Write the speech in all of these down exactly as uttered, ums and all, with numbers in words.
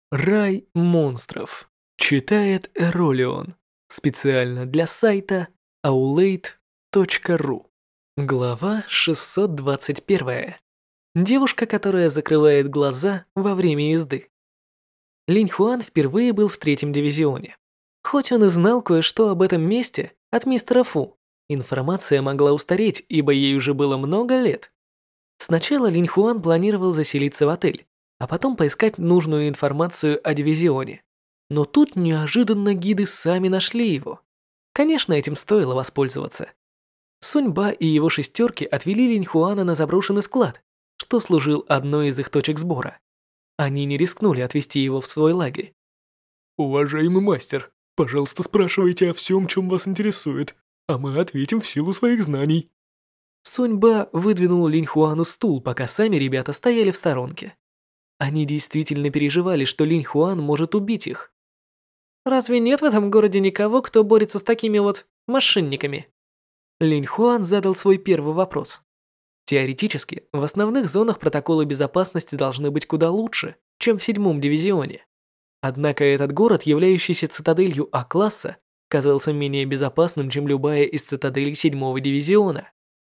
Рай монстров. Читает Эролион. Специально для сайта аулейт точка ру. Глава шестьсот двадцать один. Девушка, которая закрывает глаза во время езды. Линь Хуан впервые был в третьем дивизионе. Хоть он и знал кое-что об этом месте от мистера Фу, информация могла устареть, ибо ей уже было много лет. Сначала Линь Хуан планировал заселиться в отель, а потом поискать нужную информацию о дивизионе. Но тут неожиданно гиды сами нашли его. Конечно, этим стоило воспользоваться. Суньба и его шестерки отвели Линь Хуана на заброшенный склад, что служил одной из их точек сбора. Они не рискнули отвезти его в свой лагерь. «Уважаемый мастер, пожалуйста, спрашивайте о всем, чем вас интересует, а мы ответим в силу своих знаний». Суньба выдвинул Линь Хуану стул, пока сами ребята стояли в сторонке. Они действительно переживали, что Линь Хуан может убить их. «Разве нет в этом городе никого, кто борется с такими вот мошенниками?» Линь Хуан задал свой первый вопрос. Теоретически, в основных зонах протоколы безопасности должны быть куда лучше, чем в седьмом дивизионе. Однако этот город, являющийся цитаделью А-класса, казался менее безопасным, чем любая из цитаделей седьмого дивизиона.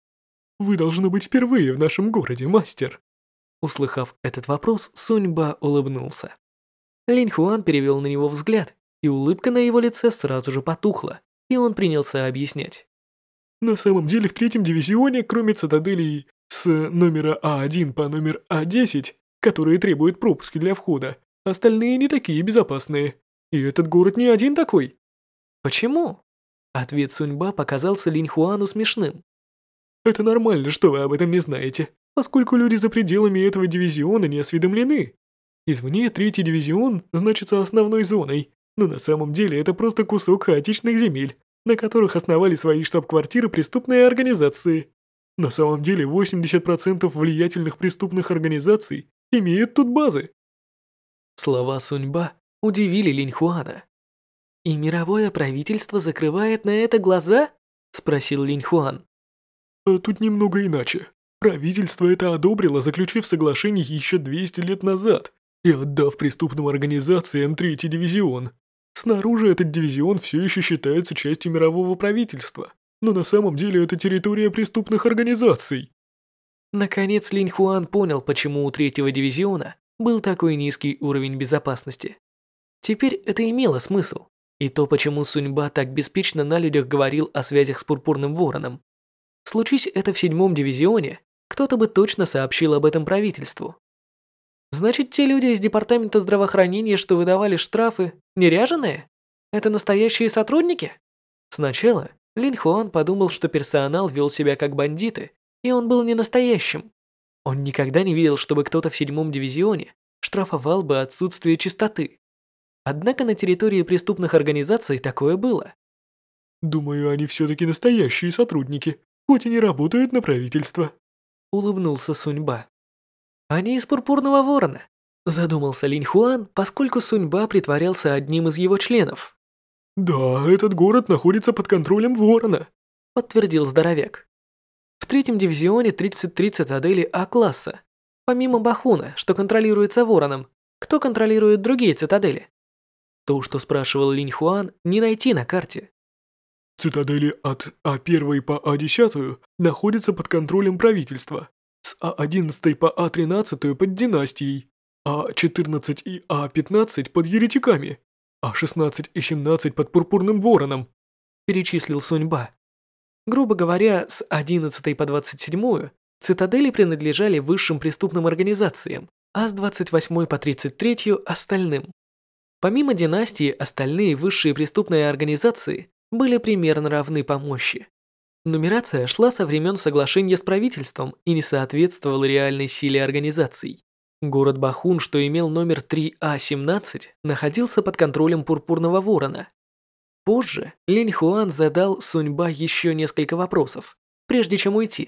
«Вы должны быть впервые в нашем городе, мастер». Услыхав этот вопрос, Суньба улыбнулся. Линь Хуан перевел на него взгляд, и улыбка на его лице сразу же потухла, и он принялся объяснять. На самом деле в третьем дивизионе, кроме цитаделей с номера А один по номер А десять, которые требуют пропуски для входа, остальные не такие безопасные. И этот город не один такой. Почему? Ответ Суньба показался Линь Хуану смешным. Это нормально, что вы об этом не знаете, поскольку люди за пределами этого дивизиона не осведомлены. Извне третий дивизион значится основной зоной, но на самом деле это просто кусок хаотичных земель, на которых основали свои штаб-квартиры преступные организации. На самом деле восемьдесят процентов влиятельных преступных организаций имеют тут базы. Слова Суньба удивили Линь Хуана. «И мировое правительство закрывает на это глаза?» – спросил Линь Хуан. А тут немного иначе. Правительство это одобрило, заключив соглашение еще двести лет назад и отдав преступным организациям третий дивизион. Снаружи этот дивизион все еще считается частью мирового правительства, но на самом деле это территория преступных организаций. Наконец Линь Хуан понял, почему у третьего дивизиона был такой низкий уровень безопасности. Теперь это имело смысл, и то, почему Суньба так беспечно на людях говорил о связях с Пурпурным Вороном. Случись это в седьмом дивизионе, кто-то бы точно сообщил об этом правительству. Значит, те люди из департамента здравоохранения, что выдавали штрафы, не ряженые? Это настоящие сотрудники? Сначала Линь Хуан подумал, что персонал вел себя как бандиты, и он был не настоящим. Он никогда не видел, чтобы кто-то в седьмом дивизионе штрафовал бы отсутствие чистоты. Однако на территории преступных организаций такое было. Думаю, они все-таки настоящие сотрудники, хоть и не работают на правительство. Улыбнулся Суньба. Они из Пурпурного Ворона, задумался Линь Хуан, поскольку Суньба притворялся одним из его членов. Да, этот город находится под контролем Ворона, подтвердил здоровяк. В третьем дивизионе тридцать три цитадели А-класса. Помимо Бахуна, что контролируется Вороном, кто контролирует другие цитадели? То, что спрашивал Линь Хуан, не найти на карте. Цитадели от А один по А десять находятся под контролем правительства, с А одиннадцать по А тринадцать под династией, А четырнадцать и А пятнадцать под еретиками, А шестнадцать и семнадцать под Пурпурным Вороном, перечислил Суньба. Грубо говоря, с одиннадцатой по двадцать седьмую цитадели принадлежали высшим преступным организациям, а с двадцать восьмой по тридцать третью остальным. Помимо династии, остальные высшие преступные организации были примерно равны по мощи. Нумерация шла со времен соглашения с правительством и не соответствовала реальной силе организаций. Город Бахун, что имел номер три А семнадцать, находился под контролем Пурпурного Ворона. Позже Линь Хуан задал Суньба еще несколько вопросов, прежде чем уйти.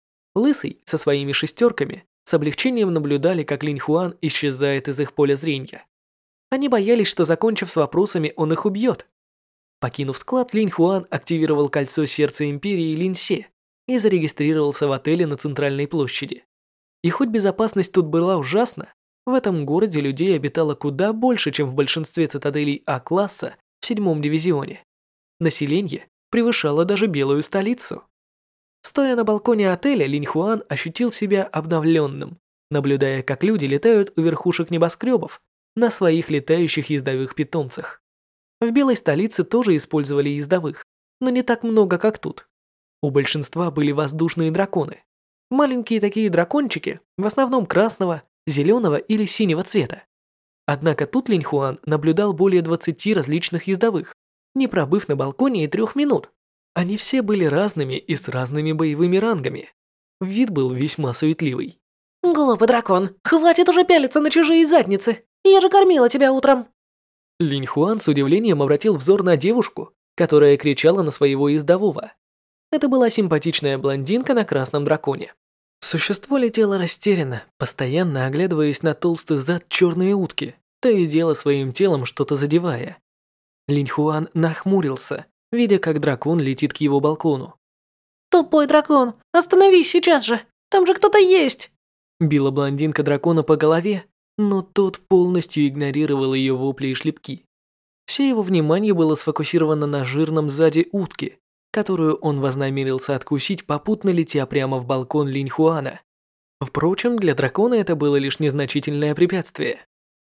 Лысый со своими шестерками с облегчением наблюдали, как Линь Хуан исчезает из их поля зрения. Они боялись, что, закончив с вопросами, он их убьет. Покинув склад, Линь Хуан активировал кольцо сердца империи Линьсе и зарегистрировался в отеле на центральной площади. И хоть безопасность тут была ужасна, В этом городе людей обитало куда больше, чем в большинстве цитаделей А-класса в седьмом дивизионе. Население превышало даже Белую столицу. Стоя на балконе отеля, Линь Хуан ощутил себя обновленным, наблюдая, как люди летают у верхушек небоскребов на своих летающих ездовых питомцах. В Белой столице тоже использовали ездовых, но не так много, как тут. У большинства были воздушные драконы. Маленькие такие дракончики, в основном красного, зеленого или синего цвета. Однако тут Линь Хуан наблюдал более двадцати различных ездовых, не пробыв на балконе и трех минут. Они все были разными и с разными боевыми рангами. Вид был весьма суетливый. «Глупый дракон, хватит уже пялиться на чужие задницы! Я же кормила тебя утром!» Линь Хуан с удивлением обратил взор на девушку, которая кричала на своего ездового. Это была симпатичная блондинка на красном драконе. Существо летело растерянно, постоянно оглядываясь на толстый зад черной утки, то и дело своим телом что-то задевая. Линь Хуан нахмурился, видя, как дракон летит к его балкону. «Тупой дракон, остановись сейчас же! Там же кто-то есть!» Била блондинка дракона по голове, но тот полностью игнорировал ее вопли и шлепки. Все его внимание было сфокусировано на жирном сзади утке, которую он вознамерился откусить, попутно летя прямо в балкон Линь Хуана. Впрочем, для дракона это было лишь незначительное препятствие.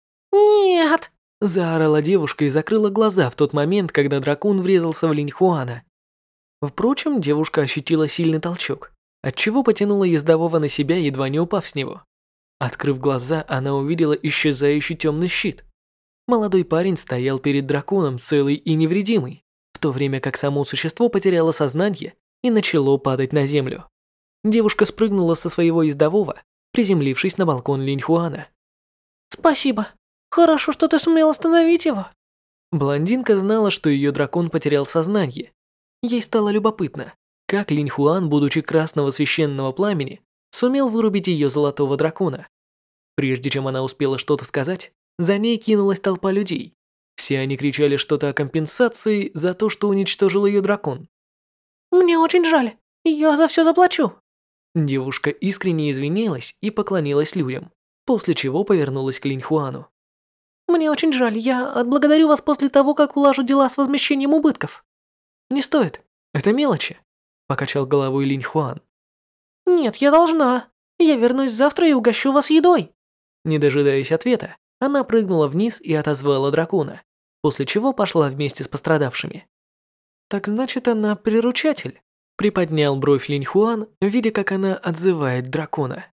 «Нет!» – заорала девушка и закрыла глаза в тот момент, когда дракон врезался в Линь Хуана. Впрочем, девушка ощутила сильный толчок, отчего потянула ездового на себя, едва не упав с него. Открыв глаза, она увидела исчезающий темный щит. Молодой парень стоял перед драконом целый и невредимый, в то время как само существо потеряло сознание и начало падать на землю. Девушка спрыгнула со своего ездового, приземлившись на балкон Линь Хуана. «Спасибо. Хорошо, что ты сумел остановить его». Блондинка знала, что ее дракон потерял сознание. Ей стало любопытно, как Линь Хуан, будучи красного священного пламени, сумел вырубить ее золотого дракона. Прежде чем она успела что-то сказать, за ней кинулась толпа людей. Все они кричали что-то о компенсации за то, что уничтожил ее дракон. «Мне очень жаль. Я за все заплачу». Девушка искренне извинилась и поклонилась людям, после чего повернулась к Линь Хуану. «Мне очень жаль. Я отблагодарю вас после того, как улажу дела с возмещением убытков». «Не стоит. Это мелочи», – покачал головой Линь Хуан. «Нет, я должна. Я вернусь завтра и угощу вас едой». Не дожидаясь ответа, она прыгнула вниз и отозвала дракона, после чего пошла вместе с пострадавшими. «Так значит, она приручатель?» – приподнял бровь Линь Хуан, видя, как она отзывает дракона.